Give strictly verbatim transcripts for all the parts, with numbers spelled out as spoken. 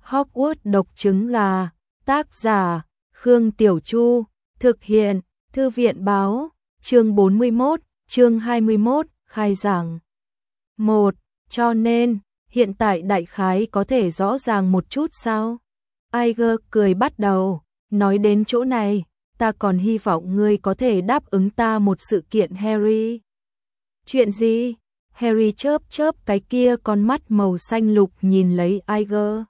Hogwarts độc trứng gà, tác giả, Khương Tiểu Chu, thực hiện, Thư viện báo, chương bốn mươi mốt, chương hai mươi mốt, khai giảng. một. Cho nên, hiện tại đại khái có thể rõ ràng một chút sao? Iger cười bắt đầu, nói đến chỗ này, ta còn hy vọng ngươi có thể đáp ứng ta một sự kiện Harry. Chuyện gì? Harry chớp chớp cái kia con mắt màu xanh lục nhìn lấy Iger.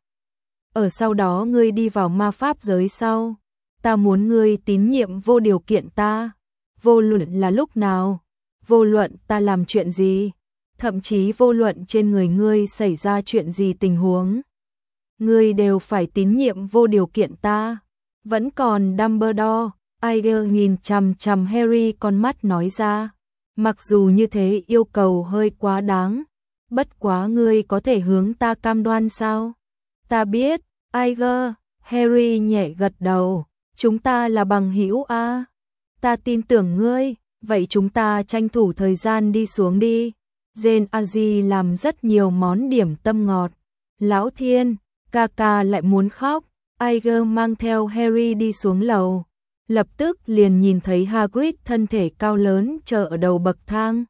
Ở sau đó ngươi đi vào ma pháp giới sau, ta muốn ngươi tín nhiệm vô điều kiện ta, vô luận là lúc nào, vô luận ta làm chuyện gì, thậm chí vô luận trên người ngươi xảy ra chuyện gì tình huống. Ngươi đều phải tín nhiệm vô điều kiện ta. Vẫn còn Dumbledore, Iger nhìn chằm chằm Harry con mắt nói ra. Mặc dù như thế yêu cầu hơi quá đáng, bất quá ngươi có thể hướng ta cam đoan sao? Ta biết, Iger, Harry nhẹ gật đầu, chúng ta là bằng hữu a. Ta tin tưởng ngươi, vậy chúng ta tranh thủ thời gian đi xuống đi. Jane Aji làm rất nhiều món điểm tâm ngọt. Lão Thiên, ca ca lại muốn khóc. Iger mang theo Harry đi xuống lầu. Lập tức liền nhìn thấy Hagrid thân thể cao lớn chờ ở đầu bậc thang.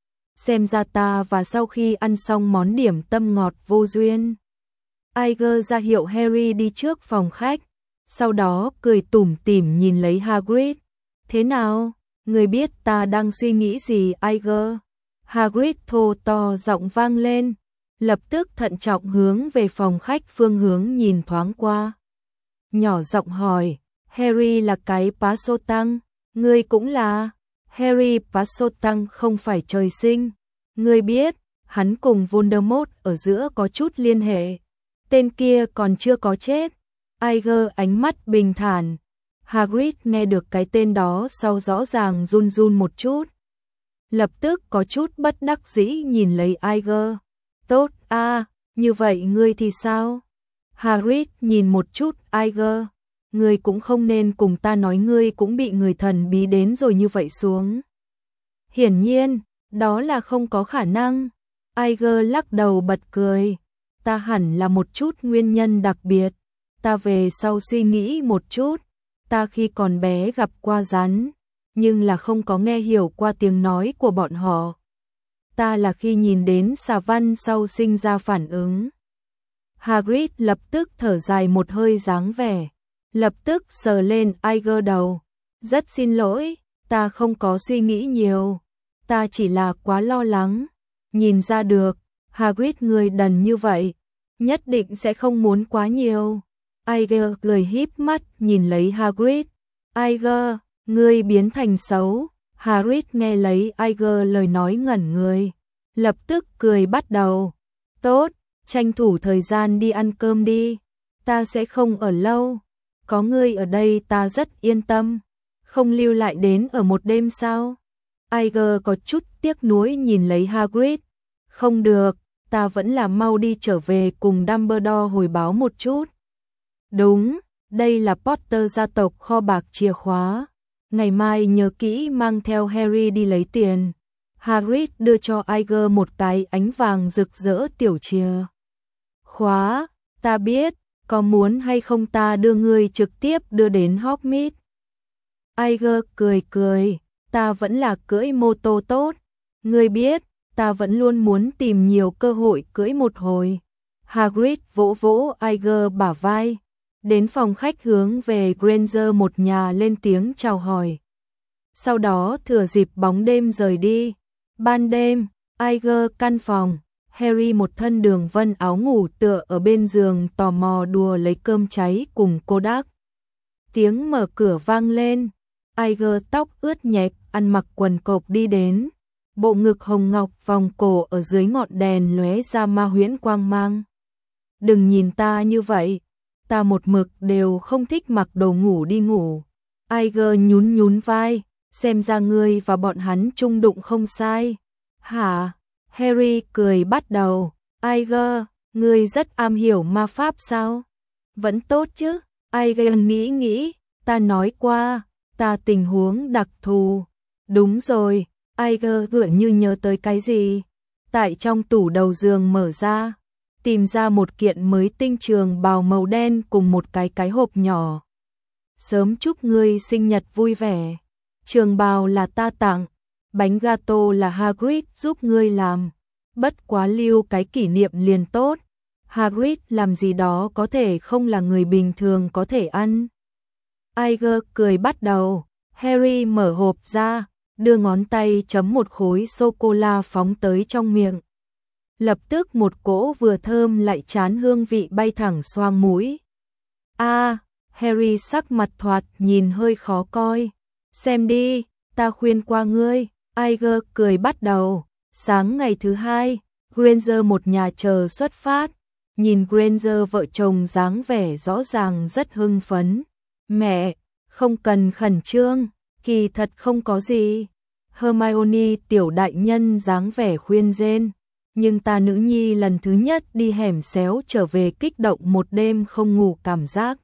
Xem ra ta và sau khi ăn xong món điểm tâm ngọt vô duyên. Iger ra hiệu Harry đi trước phòng khách, sau đó cười tủm tỉm nhìn lấy Hagrid. Thế nào, người biết ta đang suy nghĩ gì Iger? Hagrid thô to giọng vang lên, lập tức thận trọng hướng về phòng khách phương hướng nhìn thoáng qua. Nhỏ giọng hỏi, Harry là cái Pasotang, ngươi cũng là. Harry Pasotang không phải trời sinh, ngươi biết, hắn cùng Voldemort ở giữa có chút liên hệ. Tên kia còn chưa có chết. Iger ánh mắt bình thản. Hagrid nghe được cái tên đó sau rõ ràng run run một chút. Lập tức có chút bất đắc dĩ nhìn lấy Iger. Tốt a, à, như vậy ngươi thì sao? Hagrid nhìn một chút Iger. Ngươi cũng không nên cùng ta nói ngươi cũng bị người thần bí đến rồi như vậy xuống. Hiển nhiên, đó là không có khả năng. Iger lắc đầu bật cười. Ta hẳn là một chút nguyên nhân đặc biệt. Ta về sau suy nghĩ một chút. Ta khi còn bé gặp qua rắn, nhưng là không có nghe hiểu qua tiếng nói của bọn họ. Ta là khi nhìn đến xà văn sau sinh ra phản ứng. Hagrid lập tức thở dài một hơi dáng vẻ. Lập tức sờ lên Iger đầu. Rất xin lỗi, ta không có suy nghĩ nhiều. Ta chỉ là quá lo lắng. Nhìn ra được, Hagrid người đần như vậy, nhất định sẽ không muốn quá nhiều. Iger cười híp mắt nhìn lấy Hagrid. Iger, ngươi biến thành xấu. Hagrid nghe lấy Iger lời nói ngẩn người. Lập tức cười bắt đầu. Tốt, tranh thủ thời gian đi ăn cơm đi. Ta sẽ không ở lâu. Có ngươi ở đây ta rất yên tâm. Không lưu lại đến ở một đêm sao? Iger có chút tiếc nuối nhìn lấy Hagrid. Không được, ta vẫn là mau đi trở về cùng Dumbledore hồi báo một chút. Đúng, đây là Potter gia tộc kho bạc chìa khóa. Ngày mai nhớ kỹ mang theo Harry đi lấy tiền. Hagrid đưa cho Iger một cái ánh vàng rực rỡ tiểu chìa khóa. Ta biết, có muốn hay không ta đưa ngươi trực tiếp đưa đến Hogsmeade? Iger cười cười, ta vẫn là cưỡi mô tô tốt. Ngươi biết, ta vẫn luôn muốn tìm nhiều cơ hội cưỡi một hồi. Hagrid vỗ vỗ Iger bả vai. Đến phòng khách hướng về Granger một nhà lên tiếng chào hỏi. Sau đó thừa dịp bóng đêm rời đi. Ban đêm, Iger căn phòng, Harry một thân đường vân áo ngủ tựa ở bên giường tò mò đùa lấy cơm cháy cùng Kodak. Tiếng mở cửa vang lên, Iger tóc ướt nhẹp, ăn mặc quần cộc đi đến. Bộ ngực hồng ngọc vòng cổ ở dưới ngọn đèn lóe ra ma huyễn quang mang. Đừng nhìn ta như vậy. Ta một mực đều không thích mặc đồ ngủ đi ngủ. Iger nhún nhún vai, xem ra ngươi và bọn hắn chung đụng không sai. Hả? Harry cười bắt đầu. Iger, ngươi rất am hiểu ma pháp sao? Vẫn tốt chứ? Iger nghĩ nghĩ, ta nói qua, ta tình huống đặc thù. Đúng rồi, Iger tựa như nhớ tới cái gì. Tại trong tủ đầu giường mở ra, tìm ra một kiện mới tinh trường bào màu đen cùng một cái cái hộp nhỏ. Sớm chúc ngươi sinh nhật vui vẻ. Trường bào là ta tặng, bánh gato là Hagrid giúp ngươi làm. Bất quá lưu cái kỷ niệm liền tốt. Hagrid làm gì đó có thể không là người bình thường có thể ăn. Iger cười bắt đầu. Harry mở hộp ra, đưa ngón tay chấm một khối sô-cô-la phóng tới trong miệng. Lập tức một cỗ vừa thơm lại chán hương vị bay thẳng xoang mũi. A, à, Harry sắc mặt thoạt nhìn hơi khó coi. Xem đi, ta khuyên qua ngươi. Iger cười bắt đầu. Sáng ngày thứ hai, Granger một nhà chờ xuất phát. Nhìn Granger vợ chồng dáng vẻ rõ ràng rất hưng phấn. Mẹ, không cần khẩn trương, kỳ thật không có gì. Hermione tiểu đại nhân dáng vẻ khuyên rên. Nhưng ta nữ nhi lần thứ nhất đi hẻm xéo trở về kích động một đêm không ngủ cảm giác.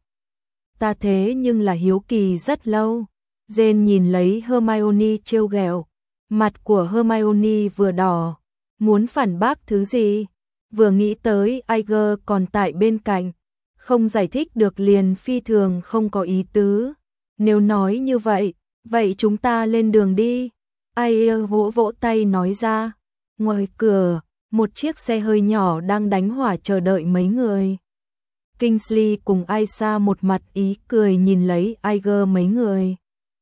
Ta thế nhưng là hiếu kỳ rất lâu. Jane nhìn lấy Hermione trêu ghẹo. Mặt của Hermione vừa đỏ, muốn phản bác thứ gì. Vừa nghĩ tới Iger còn tại bên cạnh, không giải thích được liền phi thường không có ý tứ. Nếu nói như vậy, vậy chúng ta lên đường đi. Iger vỗ vỗ tay nói ra. Ngoài cửa, một chiếc xe hơi nhỏ đang đánh hỏa chờ đợi mấy người. Kingsley cùng Aisha một mặt ý cười nhìn lấy Iger mấy người.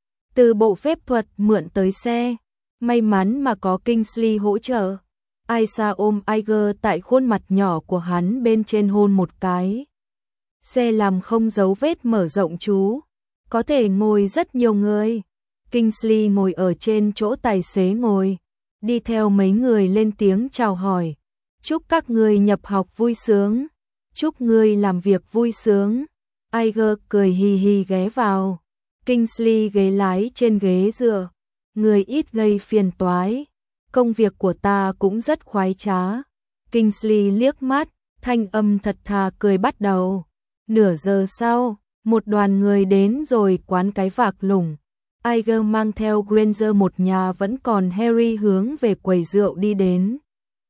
Từ bộ phép thuật mượn tới xe, may mắn mà có Kingsley hỗ trợ. Aisha ôm Iger tại khuôn mặt nhỏ của hắn bên trên hôn một cái. Xe làm không dấu vết mở rộng chú, có thể ngồi rất nhiều người. Kingsley ngồi ở trên chỗ tài xế ngồi, đi theo mấy người lên tiếng chào hỏi. Chúc các người nhập học vui sướng, chúc người làm việc vui sướng. Iger cười hì hì ghé vào. Kingsley ghế lái trên ghế dựa, người ít gây phiền toái. Công việc của ta cũng rất khoái trá. Kingsley liếc mắt, thanh âm thật thà cười bắt đầu. Nửa giờ sau, một đoàn người đến rồi quán cái vạc lủng. Iger mang theo Granger một nhà vẫn còn Harry hướng về quầy rượu đi đến.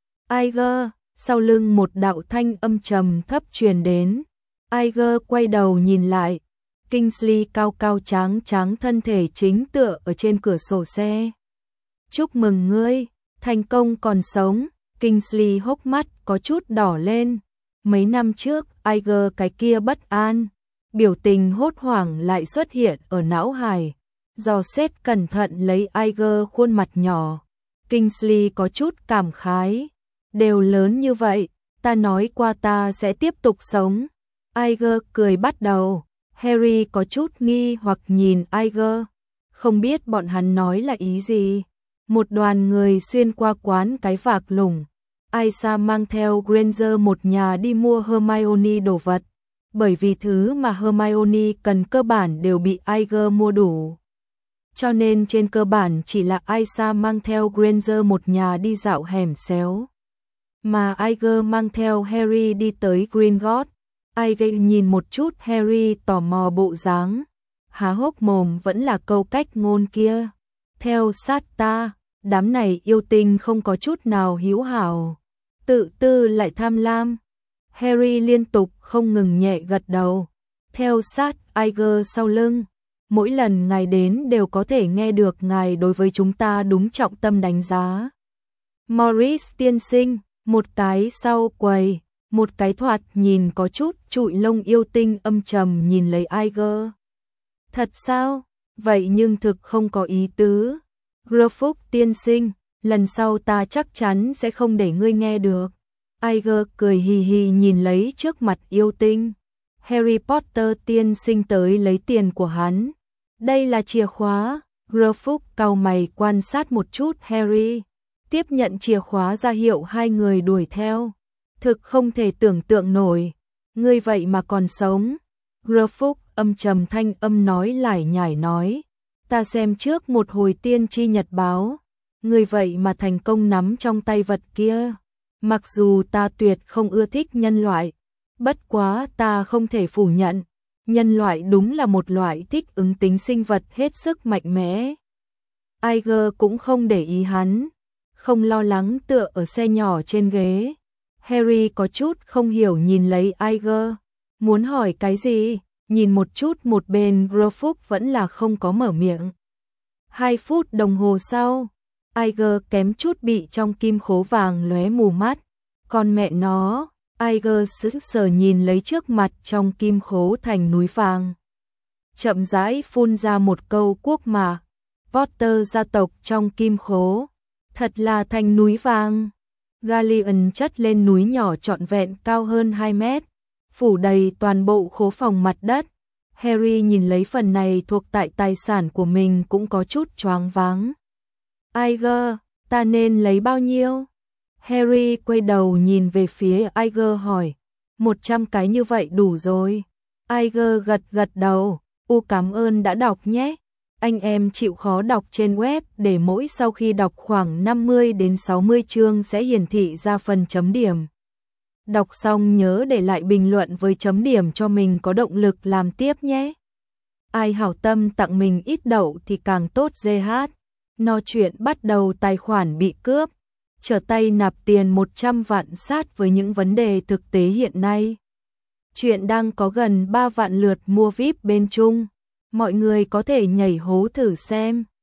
Iger, sau lưng một đạo thanh âm trầm thấp truyền đến. Iger quay đầu nhìn lại. Kingsley cao cao tráng tráng thân thể chính tựa ở trên cửa sổ xe. Chúc mừng ngươi, thành công còn sống. Kingsley hốc mắt có chút đỏ lên. Mấy năm trước, Iger cái kia bất an, biểu tình hốt hoảng lại xuất hiện ở não hải. Dò xét cẩn thận lấy Iger khuôn mặt nhỏ. Kingsley có chút cảm khái. Đều lớn như vậy, ta nói qua ta sẽ tiếp tục sống. Iger cười bắt đầu. Harry có chút nghi hoặc nhìn Iger. Không biết bọn hắn nói là ý gì. Một đoàn người xuyên qua quán cái vạc lủng. Aisha mang theo Granger một nhà đi mua Hermione đồ vật. Bởi vì thứ mà Hermione cần cơ bản đều bị Iger mua đủ. Cho nên trên cơ bản chỉ là Aisha mang theo Granger một nhà đi dạo hẻm xéo. Mà Iger mang theo Harry đi tới Gringotts. Iger nhìn một chút Harry tò mò bộ dáng. Há hốc mồm vẫn là câu cách ngôn kia. Theo sát ta, đám này yêu tinh không có chút nào hiếu hảo. Tự tư lại tham lam. Harry liên tục không ngừng nhẹ gật đầu. Theo sát Iger sau lưng. Mỗi lần ngài đến đều có thể nghe được ngài đối với chúng ta đúng trọng tâm đánh giá. Morris tiên sinh, một cái sau quầy, một cái thoạt nhìn có chút trụi lông yêu tinh âm trầm nhìn lấy Iger. Thật sao? Vậy nhưng thực không có ý tứ. Gruffudd tiên sinh, lần sau ta chắc chắn sẽ không để ngươi nghe được. Iger cười hì hì nhìn lấy trước mặt yêu tinh. Harry Potter tiên sinh tới lấy tiền của hắn. Đây là chìa khóa. Gruffudd cau mày quan sát một chút Harry. Tiếp nhận chìa khóa ra hiệu hai người đuổi theo. Thực không thể tưởng tượng nổi. Ngươi vậy mà còn sống. Gruffudd âm trầm thanh âm nói lải nhải nói. Ta xem trước một hồi tiên tri nhật báo. Ngươi vậy mà thành công nắm trong tay vật kia. Mặc dù ta tuyệt không ưa thích nhân loại. Bất quá ta không thể phủ nhận. Nhân loại đúng là một loại thích ứng tính sinh vật hết sức mạnh mẽ. Iger cũng không để ý hắn. Không lo lắng tựa ở xe nhỏ trên ghế. Harry có chút không hiểu nhìn lấy Iger, muốn hỏi cái gì, nhìn một chút một bên Gruffudd vẫn là không có mở miệng. Hai phút đồng hồ sau, Iger kém chút bị trong kim khố vàng lóe mù mắt, còn mẹ nó, Iger sững sờ nhìn lấy trước mặt trong kim khố thành núi vàng. Chậm rãi phun ra một câu quốc mạc, Potter gia tộc trong kim khố, thật là thành núi vàng. Galleon chất lên núi nhỏ trọn vẹn cao hơn hai mét, phủ đầy toàn bộ khố phòng mặt đất. Harry nhìn lấy phần này thuộc tại tài sản của mình cũng có chút choáng váng. Iger, ta nên lấy bao nhiêu? Harry quay đầu nhìn về phía Iger hỏi. Một trăm cái như vậy đủ rồi. Iger gật gật đầu. U cảm ơn đã đọc nhé. Anh em chịu khó đọc trên web để mỗi sau khi đọc khoảng năm mươi đến sáu mươi chương sẽ hiển thị ra phần chấm điểm. Đọc xong nhớ để lại bình luận với chấm điểm cho mình có động lực làm tiếp nhé. Ai hảo tâm tặng mình ít đậu thì càng tốt giê hát. No chuyện bắt đầu tài khoản bị cướp. Trở tay nạp tiền một trăm vạn sát với những vấn đề thực tế hiện nay. Chuyện đang có gần ba vạn lượt mua víp bên Trung. Mọi người có thể nhảy hố thử xem.